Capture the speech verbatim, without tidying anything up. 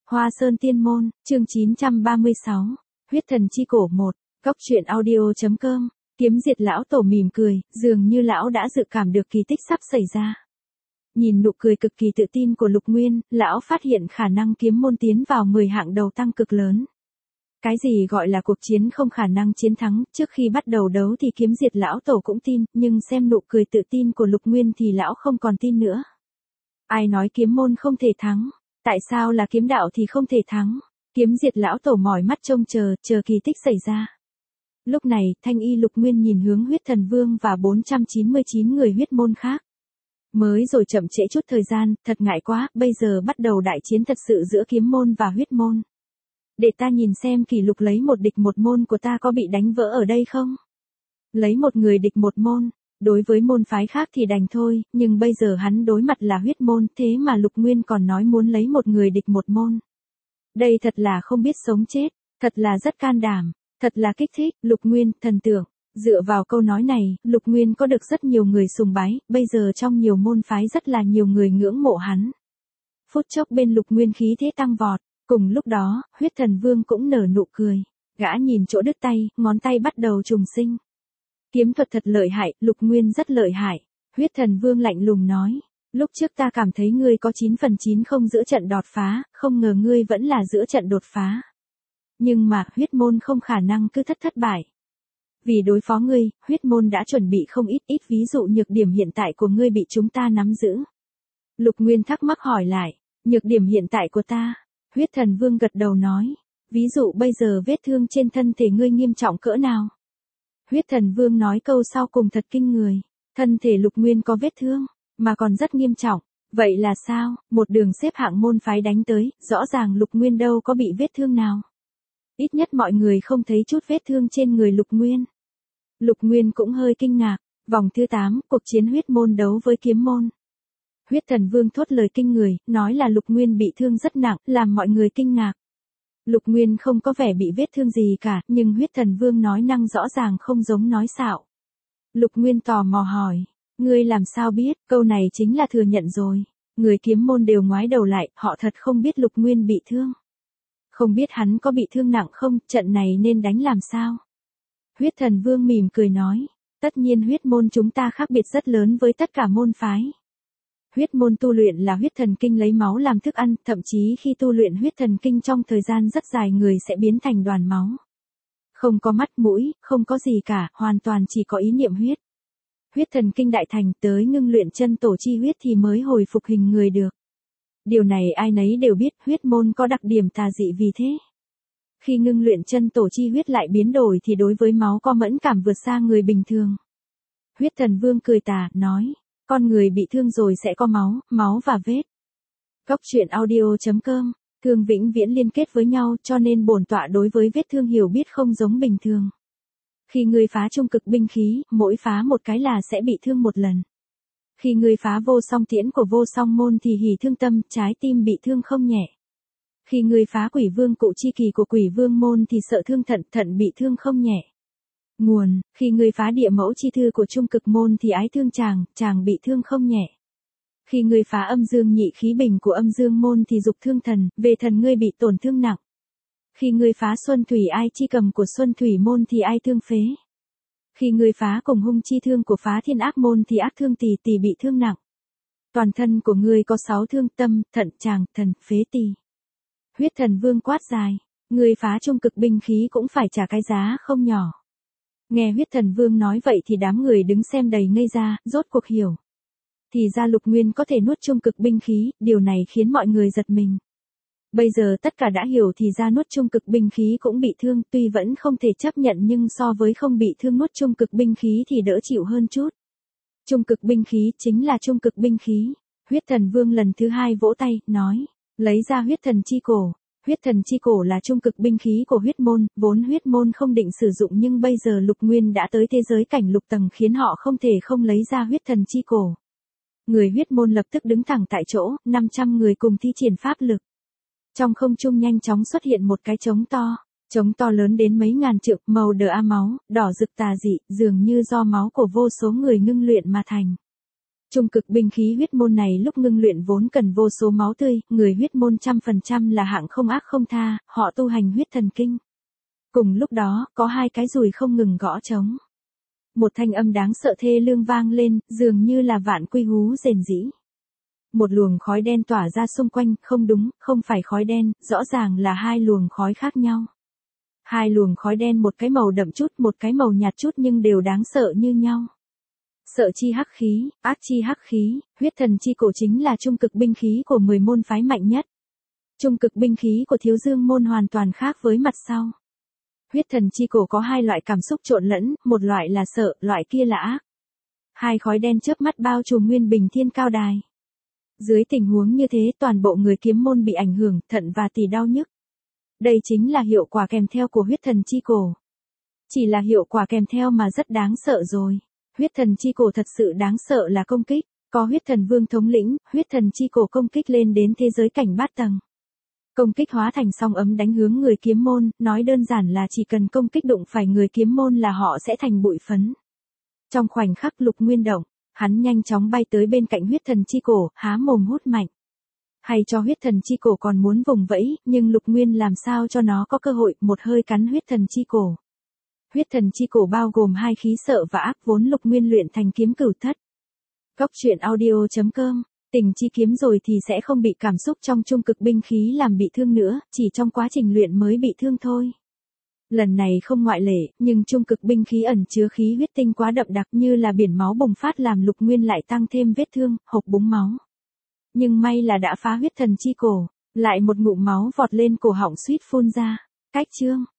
Hoa Sơn Tiên Môn, chương chín trăm ba mươi sáu, Huyết Thần Chi Cổ một, Góc truyện audio.com, Kiếm Diệt lão tổ mỉm cười, dường như lão đã dự cảm được kỳ tích sắp xảy ra. Nhìn nụ cười cực kỳ tự tin của Lục Nguyên, lão phát hiện khả năng kiếm môn tiến vào mười hạng đầu tăng cực lớn. Cái gì gọi là cuộc chiến không khả năng chiến thắng, trước khi bắt đầu đấu thì Kiếm Diệt lão tổ cũng tin, nhưng xem nụ cười tự tin của Lục Nguyên thì lão không còn tin nữa. Ai nói kiếm môn không thể thắng? Tại sao là kiếm đạo thì không thể thắng? Kiếm Diệt lão tổ mỏi mắt trông chờ, chờ kỳ tích xảy ra. Lúc này, Thanh Y Lục Nguyên nhìn hướng Huyết Thần Vương và bốn trăm chín mươi chín người huyết môn khác. Mới rồi chậm trễ chút thời gian, thật ngại quá, bây giờ bắt đầu đại chiến thật sự giữa kiếm môn và huyết môn. Để ta nhìn xem kỷ lục lấy một địch một môn của ta có bị đánh vỡ ở đây không? Lấy một người địch một môn, đối với môn phái khác thì đành thôi, nhưng bây giờ hắn đối mặt là huyết môn, thế mà Lục Nguyên còn nói muốn lấy một người địch một môn. Đây thật là không biết sống chết, thật là rất can đảm, thật là kích thích, Lục Nguyên, thần tượng. Dựa vào câu nói này, Lục Nguyên có được rất nhiều người sùng bái, bây giờ trong nhiều môn phái rất là nhiều người ngưỡng mộ hắn. Phút chốc bên Lục Nguyên khí thế tăng vọt, cùng lúc đó, Huyết Thần Vương cũng nở nụ cười, gã nhìn chỗ đứt tay, ngón tay bắt đầu trùng sinh. Kiếm thuật thật lợi hại, Lục Nguyên rất lợi hại. Huyết Thần Vương lạnh lùng nói, lúc trước ta cảm thấy ngươi có chín phần chín không giữa trận đột phá, không ngờ ngươi vẫn là giữa trận đột phá. Nhưng mà, huyết môn không khả năng cứ thất thất bại. Vì đối phó ngươi, huyết môn đã chuẩn bị không ít ít ví dụ nhược điểm hiện tại của ngươi bị chúng ta nắm giữ. Lục Nguyên thắc mắc hỏi lại, nhược điểm hiện tại của ta? Huyết Thần Vương gật đầu nói, ví dụ bây giờ vết thương trên thân thể ngươi nghiêm trọng cỡ nào? Huyết Thần Vương nói câu sau cùng thật kinh người, thân thể Lục Nguyên có vết thương, mà còn rất nghiêm trọng. Vậy là sao? Một đường xếp hạng môn phái đánh tới, rõ ràng Lục Nguyên đâu có bị vết thương nào. Ít nhất mọi người không thấy chút vết thương trên người Lục Nguyên. Lục Nguyên cũng hơi kinh ngạc. Vòng thứ tám, cuộc chiến huyết môn đấu với kiếm môn. Huyết Thần Vương thốt lời kinh người, nói là Lục Nguyên bị thương rất nặng, làm mọi người kinh ngạc. Lục Nguyên không có vẻ bị vết thương gì cả, nhưng Huyết Thần Vương nói năng rõ ràng không giống nói xạo. Lục Nguyên tò mò hỏi, ngươi làm sao biết? Câu này chính là thừa nhận rồi. Người kiếm môn đều ngoái đầu lại, họ thật không biết Lục Nguyên bị thương. Không biết hắn có bị thương nặng không, trận này nên đánh làm sao? Huyết Thần Vương mỉm cười nói, tất nhiên huyết môn chúng ta khác biệt rất lớn với tất cả môn phái. Huyết môn tu luyện là huyết thần kinh lấy máu làm thức ăn, thậm chí khi tu luyện huyết thần kinh trong thời gian rất dài người sẽ biến thành đoàn máu. Không có mắt mũi, không có gì cả, hoàn toàn chỉ có ý niệm huyết. Huyết thần kinh đại thành tới ngưng luyện chân tổ chi huyết thì mới hồi phục hình người được. Điều này ai nấy đều biết, huyết môn có đặc điểm tà dị vì thế. Khi ngưng luyện chân tổ chi huyết lại biến đổi thì đối với máu có mẫn cảm vượt xa người bình thường. Huyết Thần Vương cười tà, nói, con người bị thương rồi sẽ có máu, máu và vết. Góc truyện audio.com, thương vĩnh viễn liên kết với nhau cho nên bổn tọa đối với vết thương hiểu biết không giống bình thường. Khi người phá trung cực binh khí, mỗi phá một cái là sẽ bị thương một lần. Khi người phá vô song tiễn của vô song môn thì hỉ thương tâm, trái tim bị thương không nhẹ. Khi người phá quỷ vương cụ chi kỳ của quỷ vương môn thì sợ thương thận, thận bị thương không nhẹ. Nguồn, khi người phá địa mẫu chi thư của trung cực môn thì ái thương chàng, chàng bị thương không nhẹ. Khi người phá âm dương nhị khí bình của âm dương môn thì dục thương thần, về thần ngươi bị tổn thương nặng. Khi người phá xuân thủy ai chi cầm của xuân thủy môn thì ai thương phế. Khi người phá cùng hung chi thương của phá thiên ác môn thì ác thương tỳ tỳ bị thương nặng. Toàn thân của ngươi có sáu thương tâm, thận, tràng, thần, phế tỳ. Huyết Thần Vương quát dài, người phá trung cực binh khí cũng phải trả cái giá không nhỏ. Nghe Huyết Thần Vương nói vậy thì đám người đứng xem đầy ngây ra, rốt cuộc hiểu. Thì ra Lục Nguyên có thể nuốt trung cực binh khí, điều này khiến mọi người giật mình. Bây giờ tất cả đã hiểu thì ra nuốt trung cực binh khí cũng bị thương, tuy vẫn không thể chấp nhận nhưng so với không bị thương nuốt trung cực binh khí thì đỡ chịu hơn chút. Trung cực binh khí chính là trung cực binh khí. Huyết Thần Vương lần thứ hai vỗ tay, nói, lấy ra huyết thần chi cổ. Huyết thần chi cổ là trung cực binh khí của huyết môn, vốn huyết môn không định sử dụng nhưng bây giờ Lục Nguyên đã tới thế giới cảnh lục tầng khiến họ không thể không lấy ra huyết thần chi cổ. Người huyết môn lập tức đứng thẳng tại chỗ, năm trăm người cùng thi triển pháp lực. Trong không trung nhanh chóng xuất hiện một cái trống to, trống to lớn đến mấy ngàn trượng, màu đờ a máu, đỏ rực tà dị, dường như do máu của vô số người ngưng luyện mà thành. Trung cực binh khí huyết môn này lúc ngưng luyện vốn cần vô số máu tươi, người huyết môn trăm phần trăm là hạng không ác không tha, họ tu hành huyết thần kinh. Cùng lúc đó, có hai cái dùi không ngừng gõ trống. Một thanh âm đáng sợ thê lương vang lên, dường như là vạn quy hú rền rĩ. Một luồng khói đen tỏa ra xung quanh, không đúng, không phải khói đen, rõ ràng là hai luồng khói khác nhau. Hai luồng khói đen một cái màu đậm chút, một cái màu nhạt chút nhưng đều đáng sợ như nhau. Sợ chi hắc khí, ác chi hắc khí, huyết thần chi cổ chính là trung cực binh khí của mười môn phái mạnh nhất. Trung cực binh khí của Thiếu Dương môn hoàn toàn khác với mặt sau. Huyết thần chi cổ có hai loại cảm xúc trộn lẫn, một loại là sợ, loại kia là ác. Hai khói đen chớp mắt bao trùm nguyên bình thiên cao đài. Dưới tình huống như thế toàn bộ người kiếm môn bị ảnh hưởng, thận và tỳ đau nhức. Đây chính là hiệu quả kèm theo của huyết thần chi cổ. Chỉ là hiệu quả kèm theo mà rất đáng sợ rồi. Huyết thần chi cổ thật sự đáng sợ là công kích, có huyết thần vương thống lĩnh, huyết thần chi cổ công kích lên đến thế giới cảnh bát tầng. Công kích hóa thành song ấm đánh hướng người kiếm môn, nói đơn giản là chỉ cần công kích đụng phải người kiếm môn là họ sẽ thành bụi phấn. Trong khoảnh khắc Lục Nguyên động, hắn nhanh chóng bay tới bên cạnh huyết thần chi cổ, há mồm hút mạnh. Hay cho huyết thần chi cổ còn muốn vùng vẫy, nhưng Lục Nguyên làm sao cho nó có cơ hội, một hơi cắn huyết thần chi cổ. Huyết thần chi cổ bao gồm hai khí sợ và ác vốn Lục Nguyên luyện thành kiếm cửu thất. Góc truyện audio chấm com, tình chi kiếm rồi thì sẽ không bị cảm xúc trong trung cực binh khí làm bị thương nữa, chỉ trong quá trình luyện mới bị thương thôi. Lần này không ngoại lệ, nhưng trung cực binh khí ẩn chứa khí huyết tinh quá đậm đặc như là biển máu bùng phát làm Lục Nguyên lại tăng thêm vết thương, hộc búng máu. Nhưng may là đã phá huyết thần chi cổ, lại một ngụm máu vọt lên cổ họng suýt phun ra. Cách chương